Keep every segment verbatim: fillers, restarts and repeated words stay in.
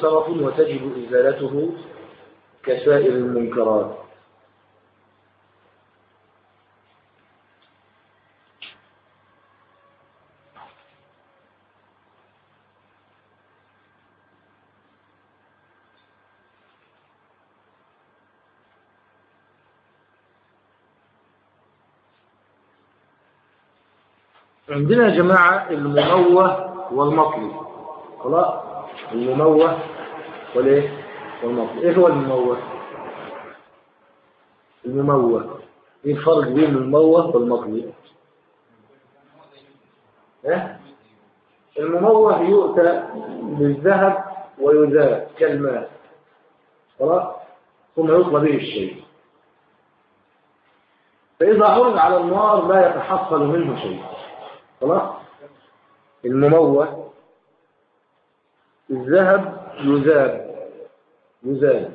سرف وتجب إزالته كسائر المنكرات. عندنا يا جماعة المموه والمطلي. خلاص، المموه والايه والمطلي. ايه هو المموه؟ المموه ايه الفرق بين المموه والمطلي؟ ايه؟ المموه يؤتى بالذهب ويذاب كالماء، خلاص، ثم يطلى به الشيء، فإذا عرض على النار لا يتحصل منه شيء. خلاص. المموه الذهب يذاب يذاب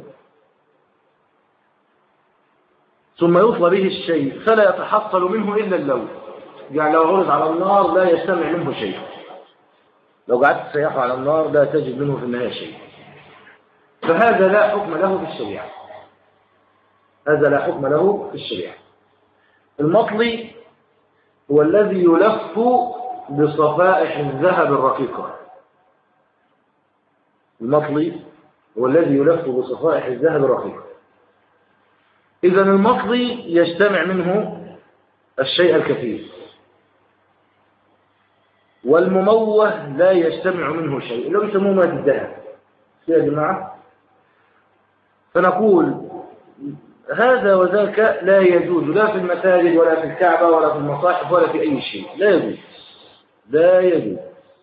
ثم يطلى به الشيء فلا يتحصل منه إلا اللون. يعني لو عرض على النار لا يجتمع منه شيء، لو قعدت تسيحه على النار لا تجد منه في النهاية شيء. فهذا لا حكم له في الشريعة، هذا لا حكم له في الشريعة. المطلي هو الذي يلف بصفائح الذهب الرقيقة. المطلي هو الذي يلف بصفائح الذهب الرقيقة. إذا المطلي يجتمع منه الشيء الكثير، والمموه لا يجتمع منه شيء، اللي يسموه ماء الذهب يا جماعة. فنقول هذا وذاك لا يجوز لا في المساجد ولا في الكعبة ولا في المصاحف ولا في أي شيء، لا يجوز لا يجوز.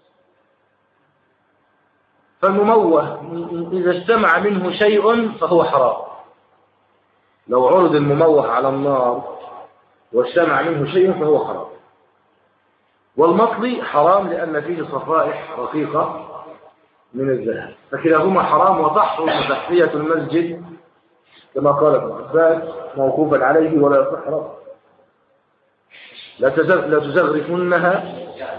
فالمموه إذا اجتمع منه شيء فهو حرام. لو عرض المموه على النار واجتمع منه شيء فهو حرام. والمطلي حرام لأن فيه صفائح رقيقة من الذهب، فكلاهما حرام. وتحرم تحفية المسجد كما قال ابن عباس موقوفا عليه ولا يصح رفعه. لا لا تزغرفنها،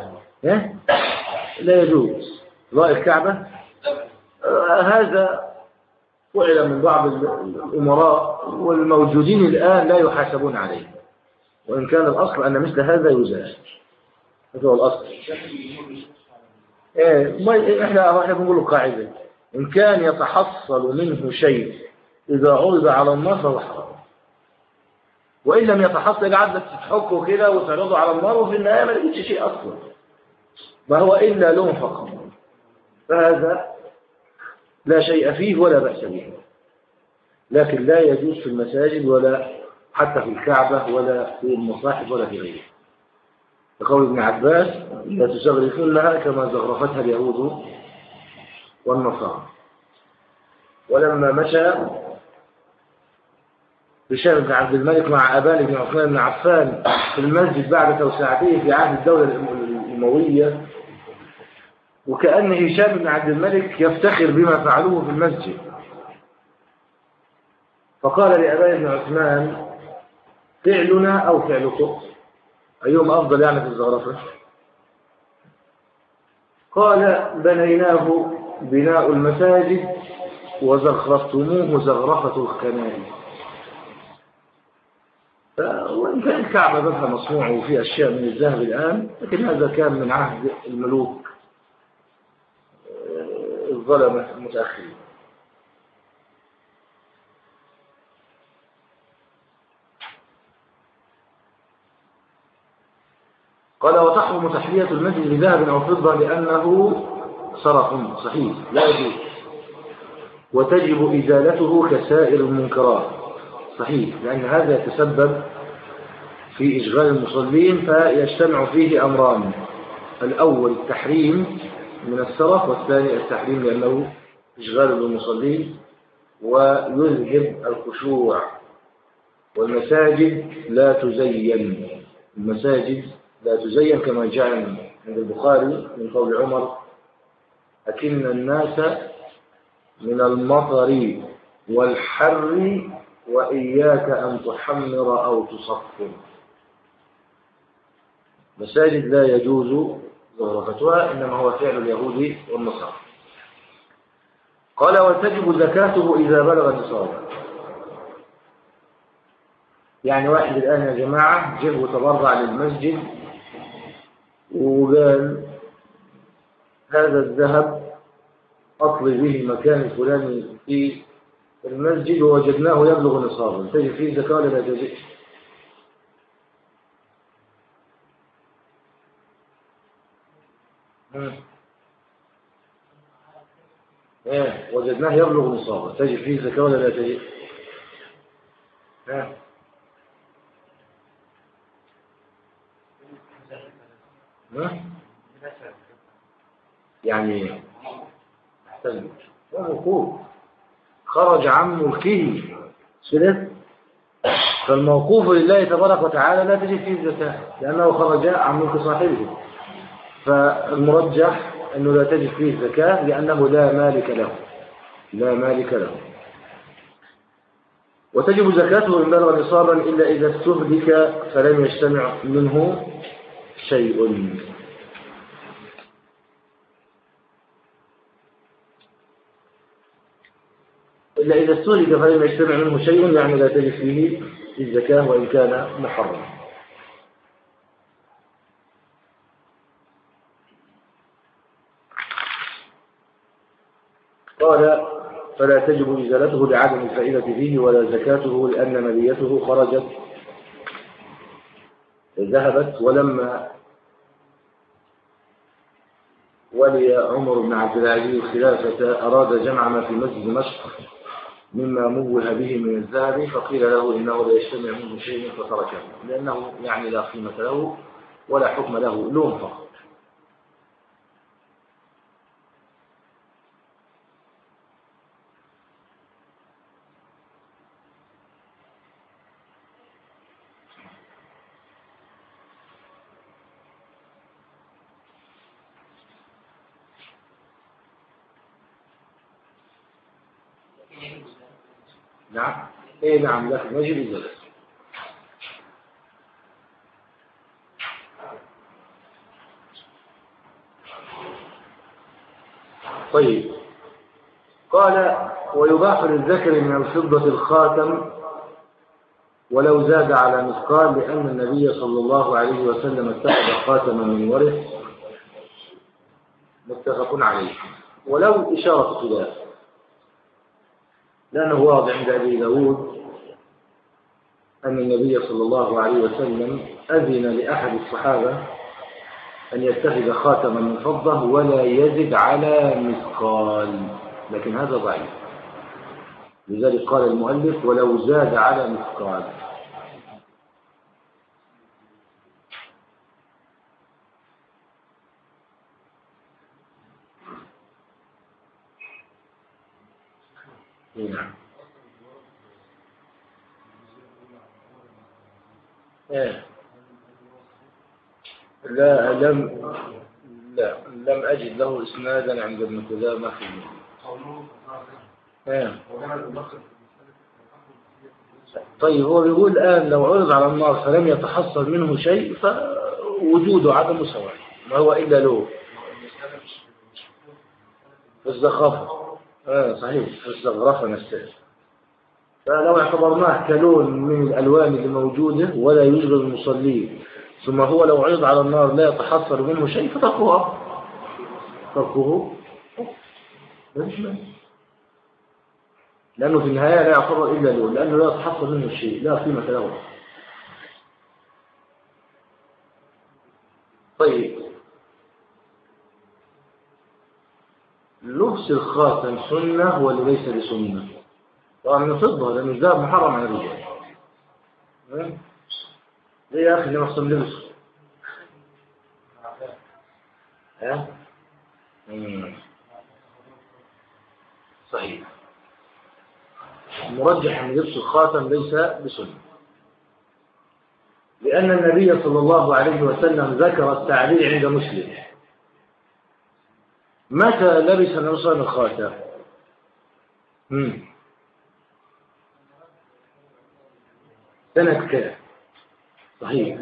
لا يجوز ضاء الكعبة. هذا فعل من بعض الأمراء والموجودين الآن لا يحاسبون عليه، وإن كان الأصل أن مثل هذا يزال. هذا هو الأصل. إيه إحنا إحنا بنقول قاعدة: إن كان يتحصل منه شيء إذا عرض على النار فهو حرام، وإن لم يتحصل عدد تحكه كده وتعرضه على النار وفي النهاية ما لقيتش شيء أصلا، ما هو إلا لون فقط، فهذا لا شيء فيه ولا بأس به. لكن لا يجوز في المساجد ولا حتى في الكعبة ولا في المصاحف ولا في غيره، لقول ابن عباس: لا تزغرفونها كما زغرفتها اليهود والنصارى. ولما مشى هشام بن عبد الملك مع أبان بن عثمان بن عفان في المسجد بعد توسعته في عهد الدولة الأموية، وكأن هشام بن عبد الملك يفتخر بما فعلوه في المسجد، فقال لأبان بن عثمان: فعلنا أو فعلكم أيهما أفضل يعني في الزخرفة؟ قال: بنيناه بناء المساجد وزخرفتموه زخرفة الكنائس. وإن كان الكعبة بها مصنوع وفي أشياء من الذهب الآن، لكن هذا كان من عهد الملوك الظلمة المتأخرين. قال: وتحرم تحلية المسجد بذهب أو فضة لأنه صرف صحيح لا يجوز، وتجب إزالته كسائر المنكرات صحيح، لأن هذا يتسبب في إشغال المصلين، فيجتمع فيه أمران: الأول التحريم من السرف، والثاني التحريم لأنه إشغال للمصلين ويذهب الخشوع. والمساجد لا تزين، المساجد لا تزين كما جاء عند البخاري من قول عمر: أكن الناس من المطر والحر وإياك أن تحمر أو تصفر. مساجد لا يجوز زخرفتها، إنما هو فعل اليهود والنصارى. قال وتجب زكاته إذا بلغ النصاب. يعني واحد الآن يا جماعة جه وتبرع للمسجد وقال هذا الذهب أطلب به مكان الفلاني في المسجد ووجدناه يبلغ نصابا، تجب فيه زكاة ولا لا تجب؟ ايه وجدناه يبلغ نصابا، تجب فيه زكاة ولا لا تجب؟ ها ها يعني احسن موقوف خرج عن ملكه سلف، فالموقوف لله تبارك وتعالى لا تجب فيه زكاة لأنه خرج عن ملك صاحبه، فالمرجح أنه لا تجب فيه زكاة لأنه لا مالك له لا مالك له. وتجب زكاته إن بلغ نصابا إلا إذا استهلك فلم يجتمع منه شيء. إلا إذا استهلك فلم يجتمع منه شيء يعني لا تجب فيه الزكاة وإن كان محرم. قال فلا تجب إزالته لعدم الفائدة فيه ولا زكاته لأن ماليته خرجت ذهبت. ولما ولي عمر بن عبد العزيز الخلافة أراد جمع ما في مسجد دمشق مما موه به من الذهب، فقيل له إنه لا يجتمع منه شيء فتركه لأنه يعني لا قيمة له ولا حكم له، لون فقط. نعم ايه نعم لكن يجب الزكاة. طيب قال ويباح للذكر من الفضة الخاتم ولو زاد على مثقال لأن النبي صلى الله عليه وسلم اتخذ خاتما من ورث، متفق عليه. ولو إشارة خلاف لأنه واضح عند أبي داود أن النبي صلى الله عليه وسلم أذن لأحد الصحابة أن يتخذ خاتما من فضة ولا يزد على مثقال، لكن هذا ضعيف، لذلك قال المؤلف ولو زاد على مثقال. نعم إيه. لا لم لا لم أجد له إسنادا عند ابن قدامة في إيه. طيب هو بيقول الآن لو عرض على النار فلم يتحصل منه شيء فوجوده عدم سواء، ما هو إلا له الزخرفة. آه صحيح الزخرفة نفسها، فلو اعتبرناه كلون من الألوان اللي موجودة ولا يشغل المصلين ثم هو لو عرض على النار لا يتحصل منه شيء فتركه تركه لأنه في النهاية لا يعتبر إلا لون لأنه لا يتحصل منه شيء لا قيمة له. طيب لبس الخاتم سنة ولا ليس بسنة؟ طبعا من فضة لأنه الذهب محرم على الرجال. ليه يا أخي اللي محصل لبسه؟ ها؟ صحيح المرجح أن لبس الخاتم ليس بسنة لأن النبي صلى الله عليه وسلم ذكر التعليل عند مسلم. متى لبس النبي صلى الله عليه وسلم الخاتم؟ سنة كام؟ صحيح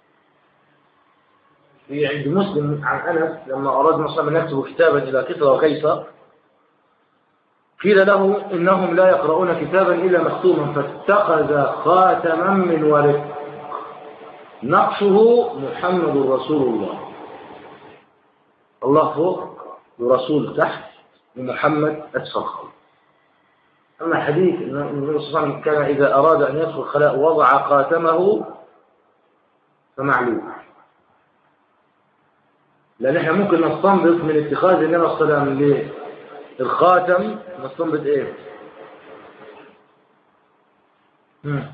في عند مسلم عن أنس لما أراد النبي صلى الله عليه وسلم يكتب كتابا إلى كسرى وقيصر قيل له إنهم لا يقرؤون كتابا إلا مختوما فاتخذ خاتما من ورق نقشه محمد رسول الله. الله فوق ورسول تحت ومحمد أسفل. أما حديث النبي صلى الله عليه وسلم كان إذا أراد أن يدخل الخلاء وضع خاتمه فمعلوم، لأن احنا ممكن نستنبط من اتخاذ النبي صلى الله عليه وسلم للخاتم نستنبط ايه؟ مم.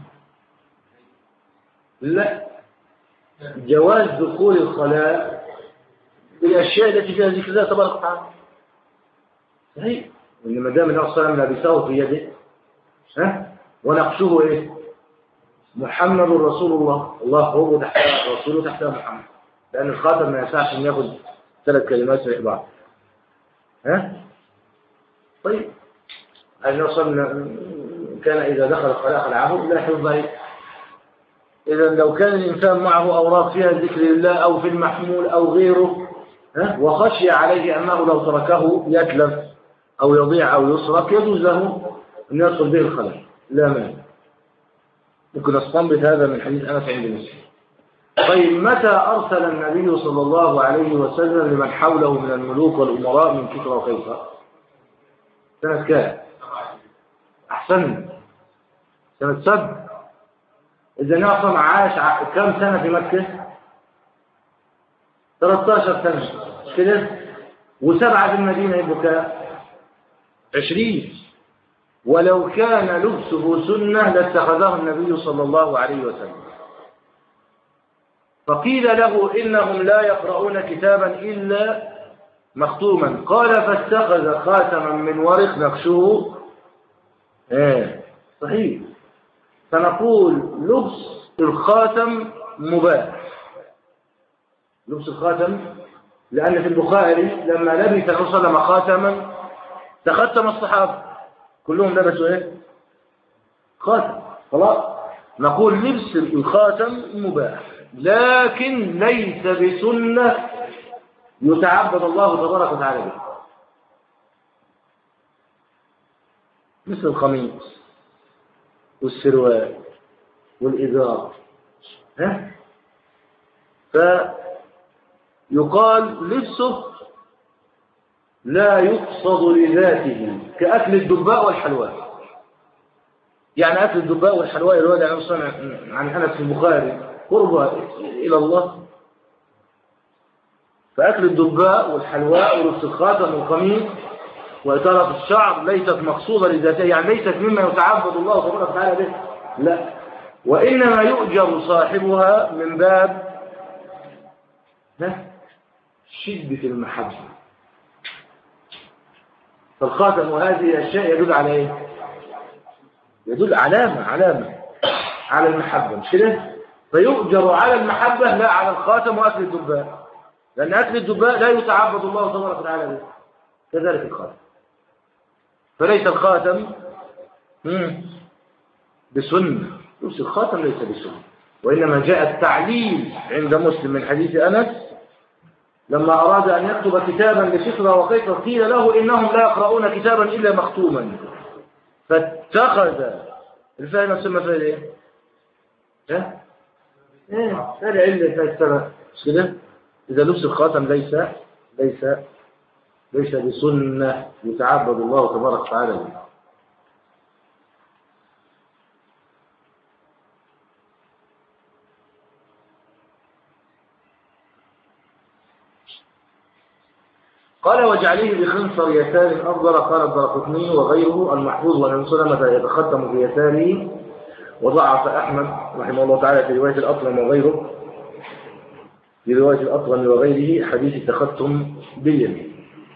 لا، جواز دخول الخلاء بالأشياء التي فيها ذكر الله تبارك وتعالى. صحيح، وإن ما دام النبي صلى الله عليه وسلم لابسه في يده ها ونقشه ايه؟ محمد رسول الله، الله هو تحت رسوله تحت محمد، لأن الخاتم ما ينفعش إن ياخد ثلاث كلمات في بعض. ها؟ طيب، النبي صلى الله عليه وسلم كان إذا دخل الخلاء خلعه لا يحفظ ذلك. إذا لو كان الإنسان معه أوراق فيها ذكر الله أو في المحمول أو غيره ها وخشي عليه أنه لو تركه يتلف أو يضيع أو يسرق يجوز له أن يدخل به الخلاء لا مانع. ممكن نستنبط هذا من حديث أنس عند مسلم. طيب، متى أرسل النبي صلى الله عليه وسلم لمن حوله من الملوك والأمراء من كسرى وقيصر؟ سنة كام؟ أحسن، سنة سبع. إذا نعصم عاش كم سنة في مكة؟ ثلاثة عشر سنة كده، وسبعة في المدينة يبقوا كام؟ عشرين. ولو كان لبسه سنة لاتخذه النبي صلى الله عليه وسلم. فقيل له إنهم لا يقرؤون كتابا إلا مختوما، قال فاتخذ خاتما من ورق نقشه. ايه صحيح. فنقول لبس الخاتم مباح، لبس الخاتم، لأن في البخاري لما لبس الرسول صلى الله عليه وسلم خاتما تختم الصحابة كلهم لبسوا ايه؟ خاتم. خلاص، نقول لبس الخاتم مباح، لكن ليس بسنة يتعبد الله تبارك وتعالى به، مثل القميص والسروال والإزار. ها؟ فيقال لبسه لا يقصد لذاته كأكل الدباء والحلواء. يعني أكل الدباء والحلواء الوالد عن عن أنس في البخاري قربة إلى الله. فأكل الدباء والحلواء ولبس الخاتم والقميص وإطالة الشعر ليست مقصودة لذاتها، يعني ليست مما يتعبد الله تبارك وتعالى به، لا، وإنما يؤجر صاحبها من باب شدة المحبة. فالخاتم وهذه أشياء يدل على إيه؟ يدل علامة علامة على المحبة، مش كده؟ فيؤجر على المحبة لا على الخاتم وأكل الدباء، لأن أكل الدباء لا يتعبد الله تبارك وتعالى به، كذلك الخاتم. فليس الخاتم بسنة، لبس الخاتم ليس بسنة، وإنما جاء التعليل عند مسلم من حديث أنس لما أراد أن يكتب كتابا لكسرى وقيصر قيل له إنهم لا يقرؤون كتابا إلا مختوما فاتخذ الفهم نسمى فيه إيه؟ ها؟ إيه؟ هذا علة فاستمع كده. إذا لبس الخاتم ليس ليس ليس بسنة يتعبد الله تبارك وتعالى به. قال وجعله بخنصر يسار أفضل. قال الدارقطني وغيره المحفوظ وأن سلمة يتختم في يساره، وضعف أحمد رحمه الله تعالى في رواية الأطلم وغيره في رواية الأطلم وغيره حديث التختم باليمين.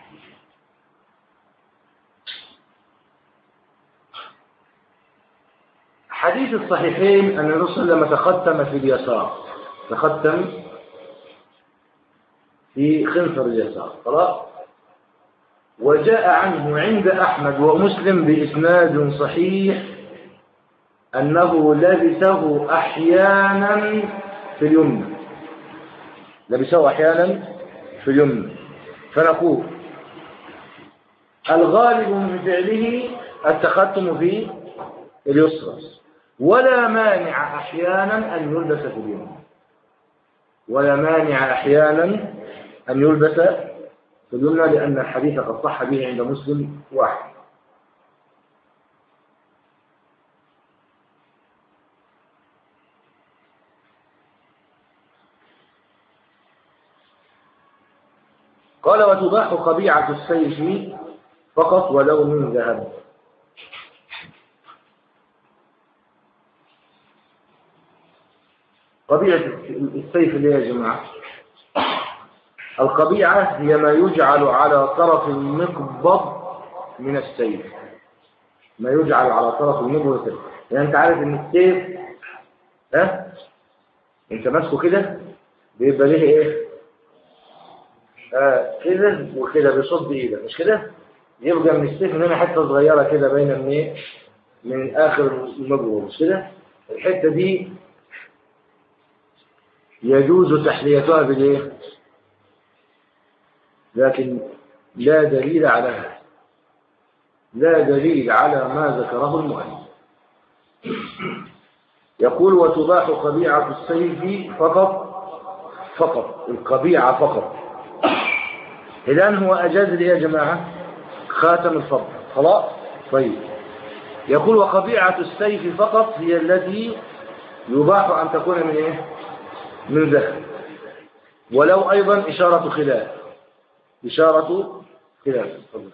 حديث الصحيحين أن الرسول لما تختم في اليسار تختم في خنصر اليسار خلاص. وجاء عنه عند أحمد ومسلم بإسناد صحيح أنه لبسه أحيانا في اليمنى، لبسه أحيانا في اليمنى. فنقول الغالب من فعله التختم في اليسرى، ولا مانع أحيانا أن يلبس في اليمنى، ولا مانع أحيانا أن يلبس في اليمنى، لأن الحديث قد صح به عند مسلم واحد. قال وتباح قبيعة السيف فقط ولو من ذهب. قبيعة السيف اللي يا جماعة، القبيعة هي ما يجعل على طرف المقبض من السيف، ما يجعل على طرف المقبض. يعني انت عارف ان السيف ها انت ماسكه كده بيبقى ليه ايه؟ آه كده وكده بيصد ايدك، مش كده؟ يبقى من السيف من هنا حته صغيره كده باينه من ايه؟ من اخر المقبض، مش كده؟ الحته دي يجوز تحليتها بالايه؟ لكن لا دليل على هذا، لا دليل على ما ذكره المؤلف. يقول وتباح قبيعة السيف فقط، فقط القبيعة فقط. الآن هو أجاز لي يا جماعة خاتم الفضة، خلاص؟ طيب، يقول وقبيعة السيف فقط هي التي يباح أن تكون من إيه؟ من ذهب، ولو أيضا إشارة خلاف، إشارة خلاف. تفضل.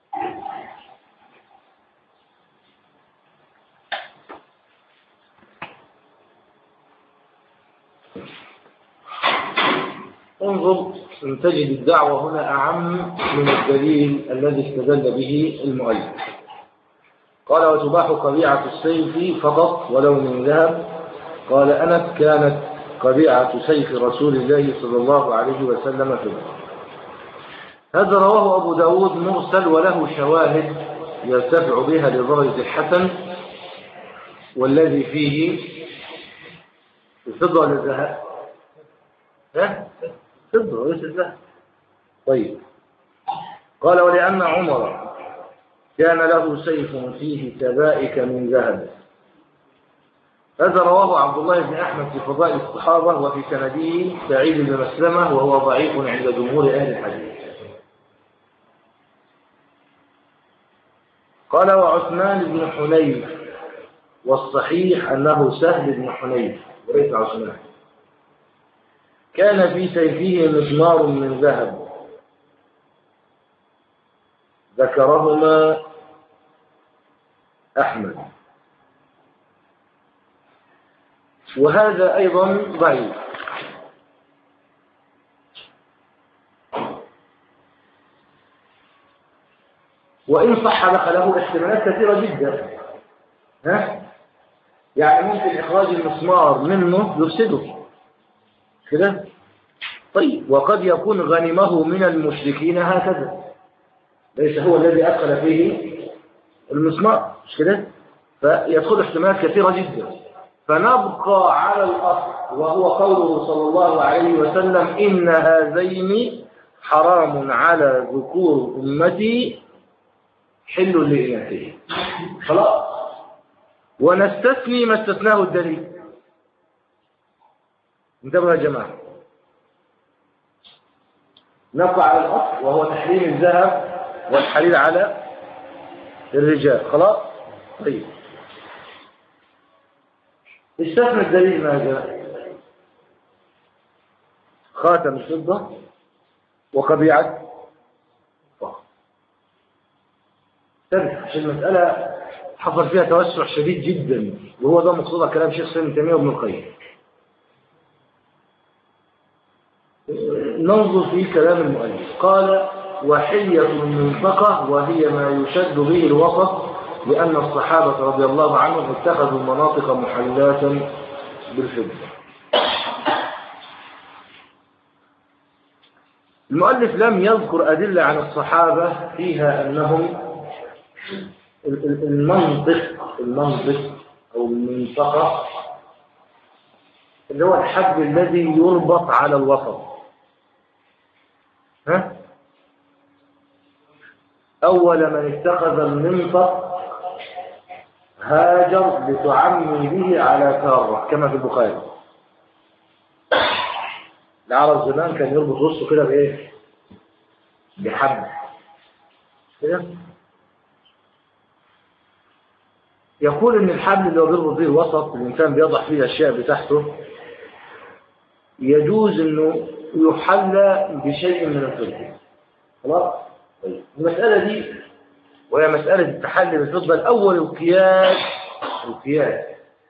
انظر ان تجد الدعوة هنا أعم من الدليل الذي استدل به المؤلف. قال وتباح قبيعة السيف فقط ولو من ذهب. قال أنس كانت قبيعة سيف رسول الله صلى الله عليه وسلم فضة. هذا رواه أبو داود مرسل وله شواهد يرتفع بها لدرجة الحسن، والذي فيه الفضة للذهب، ها؟ فضة وليس الذهب. طيب، قال ولأن عمر كان له سيف فيه سبائك من ذهب. هذا رواه عبد الله بن أحمد في فضائل الصحابة، وفي سنده سعيد بن مسلمة، وهو ضعيف عند جمهور أهل الحديث. قال وعثمان بن حنيف، والصحيح أنه سهل بن حنيف وليس عثمان، كان في سيفه مزمار من ذهب، ذكرهما أحمد، وهذا أيضا ضعيف. وإن صح دخله احتمالات كثيرة جدا، ها؟ يعني ممكن إخراج المسمار منه يفسده كده. طيب، وقد يكون غنمه من المشركين هكذا، ليس هو الذي أدخل فيه المسمار، مش كده؟ فيدخل احتمالات كثيرة جدا. فنبقى على الأصل، وهو قوله صلى الله عليه وسلم إن هذين حرام على ذكور أمتي حل لإناثهم. خلاص، ونستثني ما استثناه الدليل. انتبهوا يا جماعة، نبقى على الأصل وهو تحريم الذهب والحرير على الرجال. خلاص. طيب، استثنى الدليل ماذا؟ خاتم الفضة وقبيعة فضة. تبقى عشان المسألة حصل فيها توسع شديد جدا، وهو ده مقصود كلام شيخ ابن تيمية وابن القيم. ننظر في كلام المؤلف. قال وحية المنطقة، وهي ما يشد به الوسط، لأن الصحابة رضي الله عنهم اتخذوا مناطق محلاة بالفضة. المؤلف لم يذكر أدلة عن الصحابة فيها أنهم المنطق المنطق أو المنطقة اللي هو الحبل الذي يربط على الوسط، ها؟ أول من اتخذ المنطق هاجر لتعمي به على كارة كما في البخاري. العرب زمان كان يربط وسطه كده بإيه؟ بحبل كده. يقول إن الحبل اللي هو بيربط به الوسط الإنسان بيضع فيه الأشياء بتاعته يجوز إنه يحلى بشيء من الفضة. خلاص؟ طيب المسألة دي وهي مسألة التحلي بالفضة، الأول القياس القياس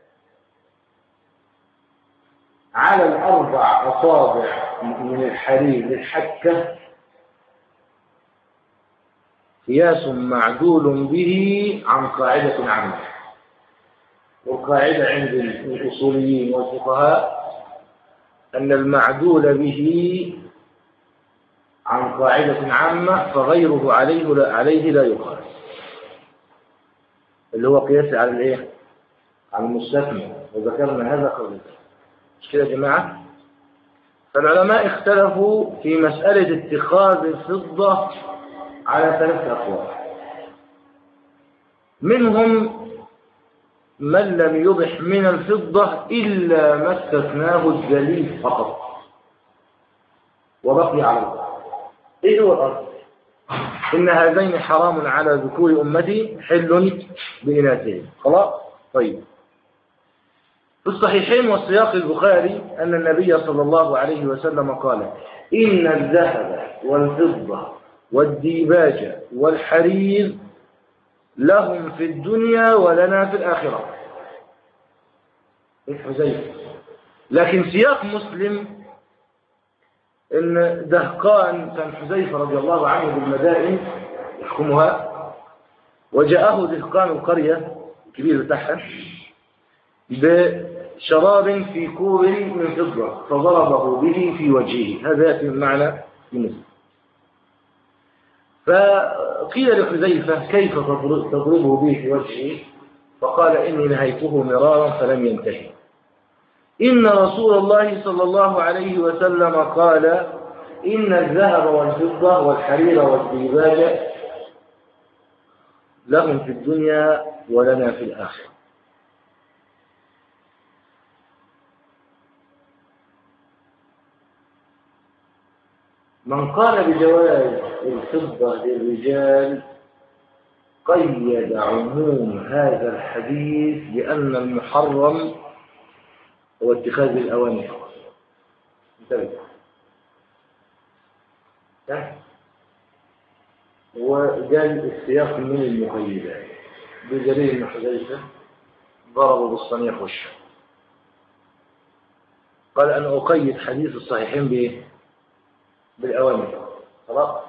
على الأربع أصابع من الحرير للحكة قياس معدول به عن قاعدة عامة. والقاعدة عند الأصوليين والفقهاء أن المعدول به عن قاعدة عامة فغيره عليه لا عليه لا يقاس، اللي هو قياس على الايه؟ على المستثنى، وذكرنا هذا قبل. مش كده يا جماعة؟ فالعلماء اختلفوا في مسألة اتخاذ الفضة على ثلاثة أقوال. منهم من لم يبح من الفضة إلا ما استثناه الدليل فقط وبقي على الأرض. إيه هو الأرض؟ إن هذين حرام على ذكور أمتي حل بإناثهم. خلاص؟ طيب. في الصحيحين والسياق البخاري أن النبي صلى الله عليه وسلم قال: إن الذهب والفضة والديباج والحرير لهم في الدنيا ولنا في الآخرة. الحزيفة. لكن سياق مسلم إن دهقان كان حذيفة رضي الله عنه بالمدائن يحكمها، وجاءه دهقان القرية الكبير بتاعها بشراب في كوب من فضة فضربه به في وجهه. هذا يأتي المعنى في مسلم. فقيل لحذيفة: كيف تضربه به في وجهه؟ فقال: إني نهيته مرارا فلم ينتهي. إن رسول الله صلى الله عليه وسلم قال: إن الذهب والفضة والحرير والديباج لهم في الدنيا ولنا في الآخرة. من قال بجواز الفضة للرجال قيد عموم هذا الحديث لأن المحرم هو اتخاذ الأواني. انتبه. وقال السياق من المقيدات بجرير بن حذيفة ضربوا بالصنيع وشه. قال: أنا أقيد حديث الصحيحين بإيه؟ بالأواني. خلاص.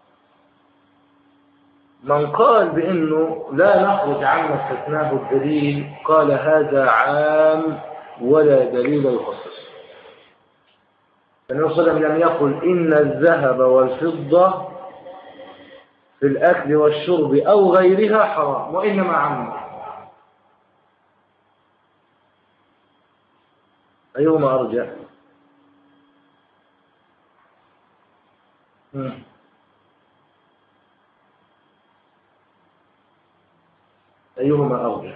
من قال بأنه لا نخرج عما استثناه الدليل قال: هذا عام ولا دليل يخصص. النبي صلى الله عليه وسلم لم يقل إن الذهب والفضة في الأكل والشرب أو غيرها حرام، وإنما عم. أيهما أرجع؟ أيهما أرجع؟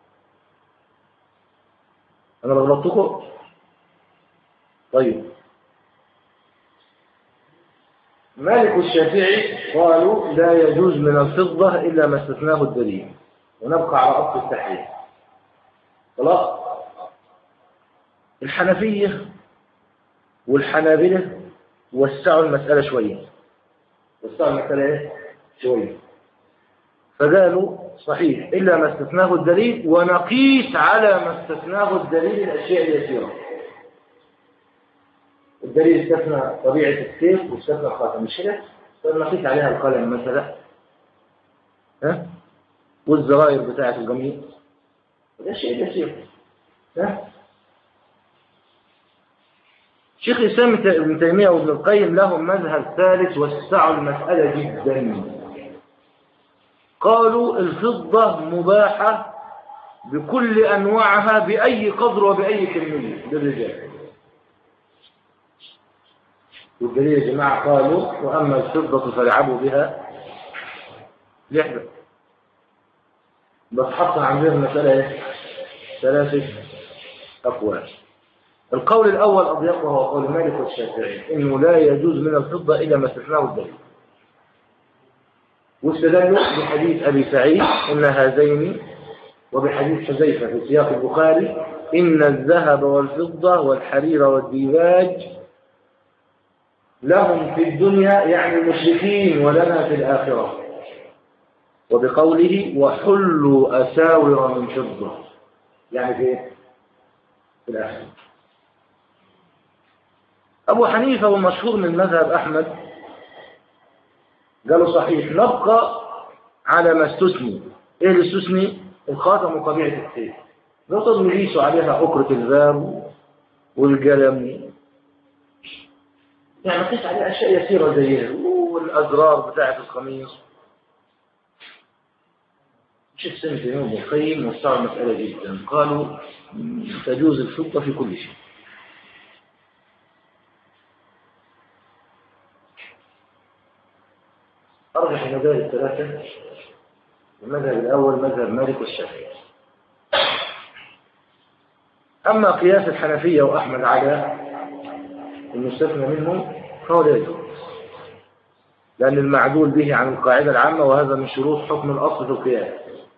أنا غلطتكم؟ طيب. مالك والشافعي قالوا لا يجوز من الفضة إلا ما استثناه الدليل، ونبقى على أصل التحريم. خلاص. الحنفية والحنابلة وسعوا المسألة شوية. وسعوا المسألة إيه؟ شوية. فقالوا صحيح إلا ما استثناه الدليل، ونقيس على ما استثناه الدليل الأشياء اليسيرة. الدليل استثنى طبيعة السيف واستثنى خاتم الشرع، فنقيس عليها القلم مثلا، ها؟ والزراير بتاعة القميص، ده شيء يسير. ها؟ شيخ الإسلام ابن تيمية وابن القيم لهم مذهب ثالث وسعوا المسألة جدا. قالوا الفضة مباحة بكل أنواعها بأي قدر وبأي كمية للرجال. والدليل يا جماعة قالوا: وأما الفضة فالعبوا بها لعبة. بس حط عندنا المسألة ايه؟ ثلاثة أقوال. القول الأول أضيق وهو قول مالك والشافعي إنه لا يجوز من الفضة إلا ما استثناه الدليل، واستدلوا بحديث أبي سعيد إن هذين، وبحديث حذيفة في سياق البخاري إن الذهب والفضة والحرير والديباج لهم في الدنيا يعني المشركين ولنا في الآخرة، وبقوله وحلوا أساور من فضة يعني في في الآخرة. أبو حنيفة والمشهور من مذهب أحمد قالوا صحيح نبقى على ما استثني. إيه اللي استثني؟ الخاتم وطبيعة السيف، نقصد نقيسوا عليها أكرة الباب والقلم، يعني نقيس عليها أشياء يسيرة زيها، والأزرار بتاعة القميص. شيخ سنة ابن القيم وسعوا المسألة جدا، قالوا تجوز الفضة في كل شيء. أرجح المذاهب الثلاثة، المذهب الأول مذهب مالك والشافعي. أما قياس الحنفية وأحمد على المستثنى منهم فهو لا يجوز، لأن المعدول به عن القاعدة العامة، وهذا من شروط حكم الأصل في القياس.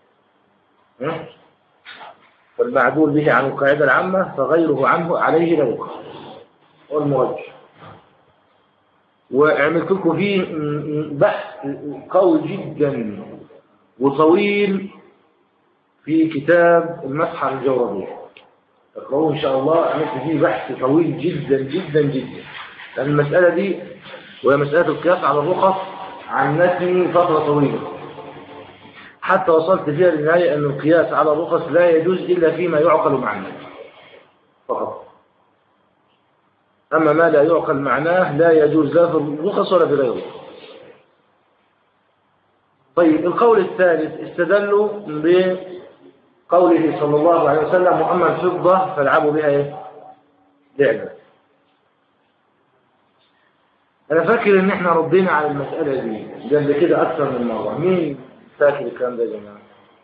فالمعدول به عن القاعدة العامة فغيره عنه عليه لا يقاس، والمرجح. وعملت لكم فيه بحث قوي جدا وطويل في كتاب المسح على الجوربية، اقرأوه إن شاء الله. عملت فيه بحث طويل جدا جدا جدا، لأن المسألة دي وهي مسألة القياس على الرخص عنتني فترة طويلة، حتى وصلت فيها للنهاية أن القياس على الرخص لا يجوز إلا فيما يعقل معناه فقط، أما ما لا يعقل معناه لا يجوز لا في الرخص ولا في غيره. طيب القول الثالث استدلوا بقوله صلى الله عليه وسلم وأما الفضة فالعبوا بها ايه؟ لعبة. أنا فاكر إن إحنا ردينا على المسألة دي قبل كده أكثر من مرة. مين فاكر الكلام ده يا جماعة؟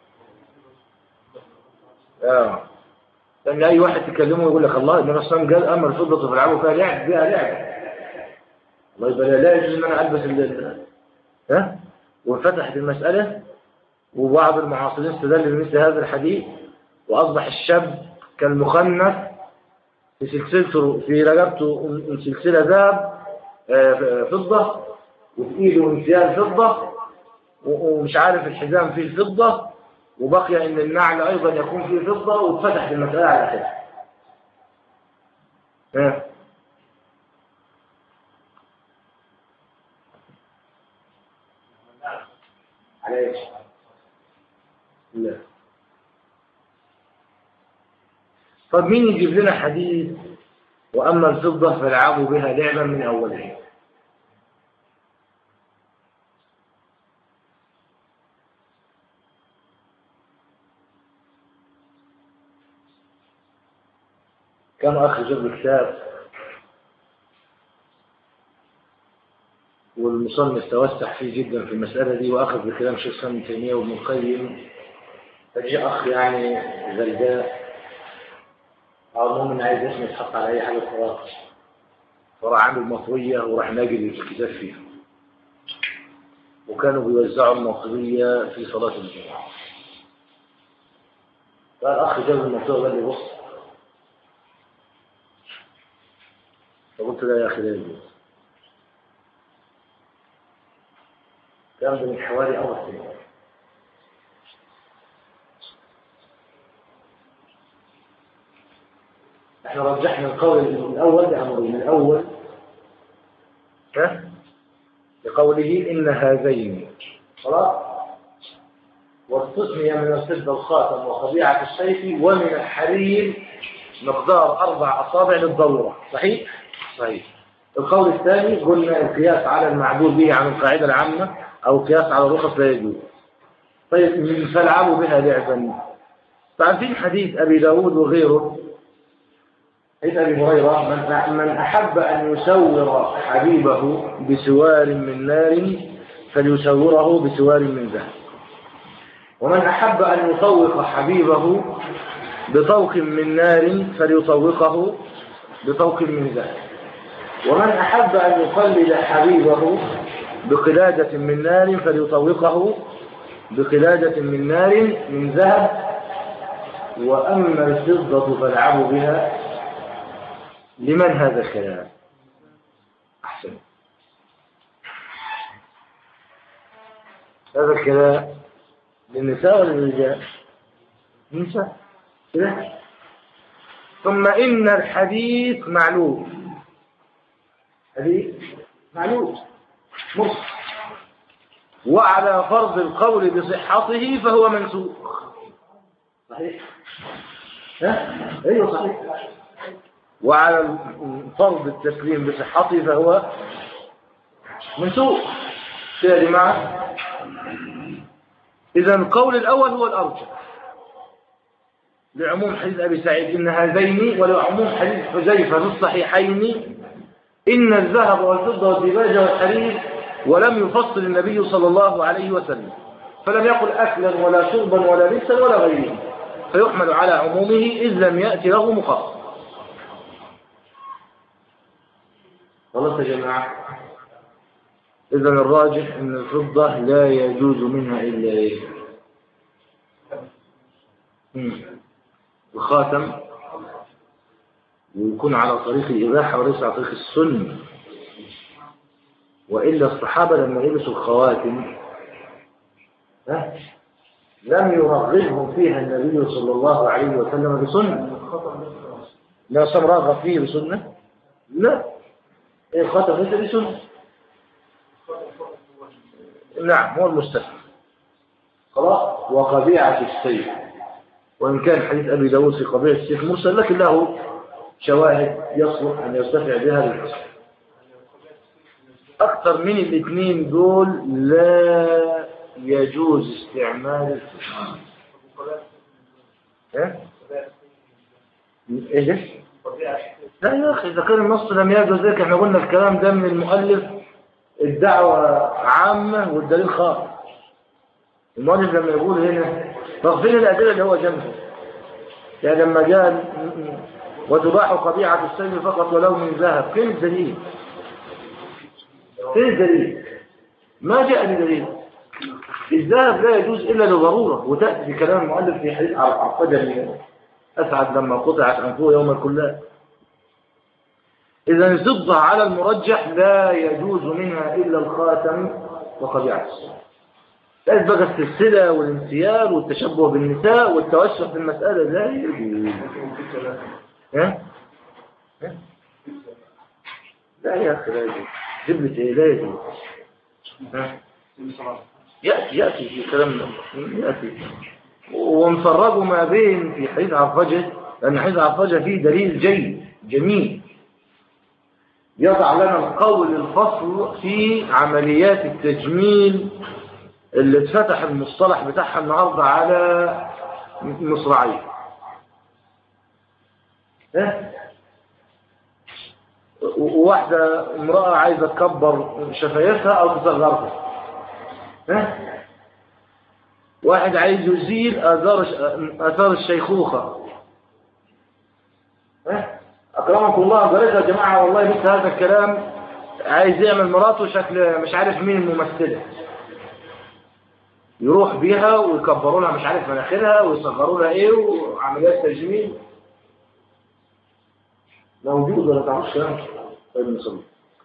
آه لأن أي واحد تكلمه يقول لك الله النبي صلى الله عليه وسلم قال أما الفضة فالعبوا فيها لعب بها لعبة. الله يبقى لا يجوز إن أنا ألبس ال ها؟ وانفتحت المسألة، وبعض المعاصرين استدل بمثل هذا الحديث، وأصبح الشاب كالمخنث في سلسلته في رقبته سلسلة ذهب فضة، وفي ايده انسيال فضة، ومش عارف الحزام فيه الفضة، وبقي ان النعل ايضا يكون فيه فضة، واتفتحت المسألة على كده. ها على ايش؟ لا. طب مين يجيب لنا حديث وأما الفضة فالعبوا بها لعبا من أولها؟ كم أخ جاب كتاب والمصنف توسع فيه جدا في المسألة دي، وأخذ بكلام شيخ ابن تيمية وابن القيم، فجاء أخ يعني غلباء أو مؤمن عايز اسمه يتحط على أي حاجة خلاص، فراح عامل مطوية وراح ناجل الكتاب فيها، وكانوا بيوزعوا المطوية في صلاة الجمعة. فالأخ جاب المطوية قال لي بص، فقلت له يا أخي لا يجوز. كان ده من حوالي أربع سنين. احنا رجحنا القول الأول بأمرين. الأول ها بقوله إن هذين خلاص، واستثني من الفضة الخاتم وطبيعة السيف ومن الحرير مقدار أربع أصابع للضرورة. صحيح؟ صحيح. القول الثاني قلنا القياس على المعدول به عن القاعدة العامة أو القياس على الرخص لا يجوز. طيب فالعبوا بها لعبا. فعارفين حديث أبي داود وغيره، حديث أبي هريرة من أحب أن يسور حبيبه بسوار من نار فليسوره بسوار من ذهب. ومن أحب أن يطوق حبيبه بطوق من نار فليطوقه بطوق من ذهب. ومن أحب أن يقلد حبيبه بقلادة من نار فليطوقه بقلادة من نار من ذهب. وأما الفضة فالعبوا بها. لمن هذا الكلام؟ أحسن. هذا الكلام للنساء ولا للرجال؟ النساء. ثم إن الحديث معلول. حديث معلول مصر، وعلى فرض القول بصحته فهو منسوخ. صحيح؟ ها؟ ايوه صحيح. وعلى فرض التسليم بصحته فهو منسوخ. كده يا جماعه. اذا القول الاول هو الارجح لعموم حديث ابي سعيد ان هذين، ولعموم حديث حذيفه في الصحيحين ان الذهب والفضه والديباج والحرير، ولم يفصل النبي صلى الله عليه وسلم، فلم يقل اكلا ولا شربا ولا لبسا ولا غيره، فيحمل على عمومه إذ لم يأتي له مخصص. خلاص يا جماعة. إذا الراجح أن الفضة لا يجوز منها إلا إيه؟ الخاتم، ويكون على طريق الإباحة وليس على طريق السنة. وإلا الصحابة لما يلبسوا الخواتم ها لم يرغبهم فيها النبي صلى الله عليه وسلم بسنة. لا صار راغب فيه بسنة؟ لا، الخاتم ليس بسنة. نعم هو المستثنى. خلاص. وقبيعة السيف، وإن كان حديث أبي داود في قبيعة السيف مرسل، لكن له شواهد يصلح أن يرتفع بها للحسن. أكثر من الاثنين دول لا يجوز استعمال الفضة. ايه؟ ايه؟ لا يا أخي، إذا كان النص لم يجوز ذلك، احنا قلنا الكلام ده من المؤلف الدعوة عامة والدليل خاص. المؤلف لما يقول هنا طب فين الأدلة اللي هو جنبه؟ يعني لما قال وتباح قبيعة السيف فقط ولو من ذهب، فين الدليل؟ فين الدليل؟ ما جاء بدليل. الذهب لا يجوز إلا لضرورة، وتأتي بكلام المؤلف في حديث عقدة أسعد لما قطعت أنفه يوم الكلاب. إذا الفضة على المرجح لا يجوز منها إلا الخاتم وقبيعة السيف. لا بقى السلسلة والانسيال والتشبه بالنساء والتوسع في المسألة لا يجوز. ها؟ ها؟ لا يا أخي لا يجوز. جبلة إيه لا يجوز. ها؟ يأتي يأتي في كلامنا يأتي. ونفرقوا ما بين في حديث عرفجة، لأن حديث عرفجة فيه دليل جيد جميل يضع لنا القول الفصل في عمليات التجميل اللي اتفتح المصطلح بتاعها النهارده على مصراعيه. ها؟ وواحدة امرأة عايزة تكبر شفايفها أو تصغرها. ها؟ واحد عايز يزيل آثار آثار الشيخوخة. ها؟ أكرمكم الله قالت يا جماعة والله مثل هذا الكلام عايز يعمل مراته شكل مش عارف مين الممثلة، يروح بيها ويكبروا لها مش عارف مناخيرها ويصغروا لها ايه وعمليات تجميل. موجود ولا تعرفش كلام؟ طيب نصلي.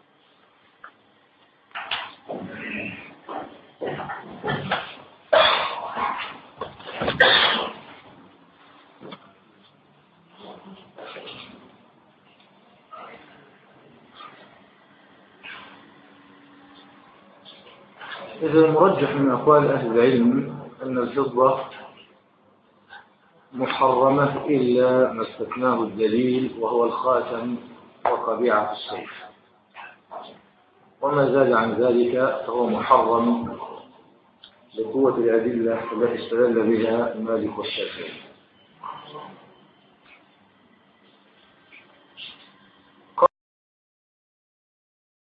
إذا المرجح من أقوال أهل العلم أن الفضة محرمة إلا ما استثناه الدليل وهو الخاتم وقبيعة السيف، وما زاد عن ذلك فهو محرم لقوة الأدلة التي استدل بها مالك والشافعي.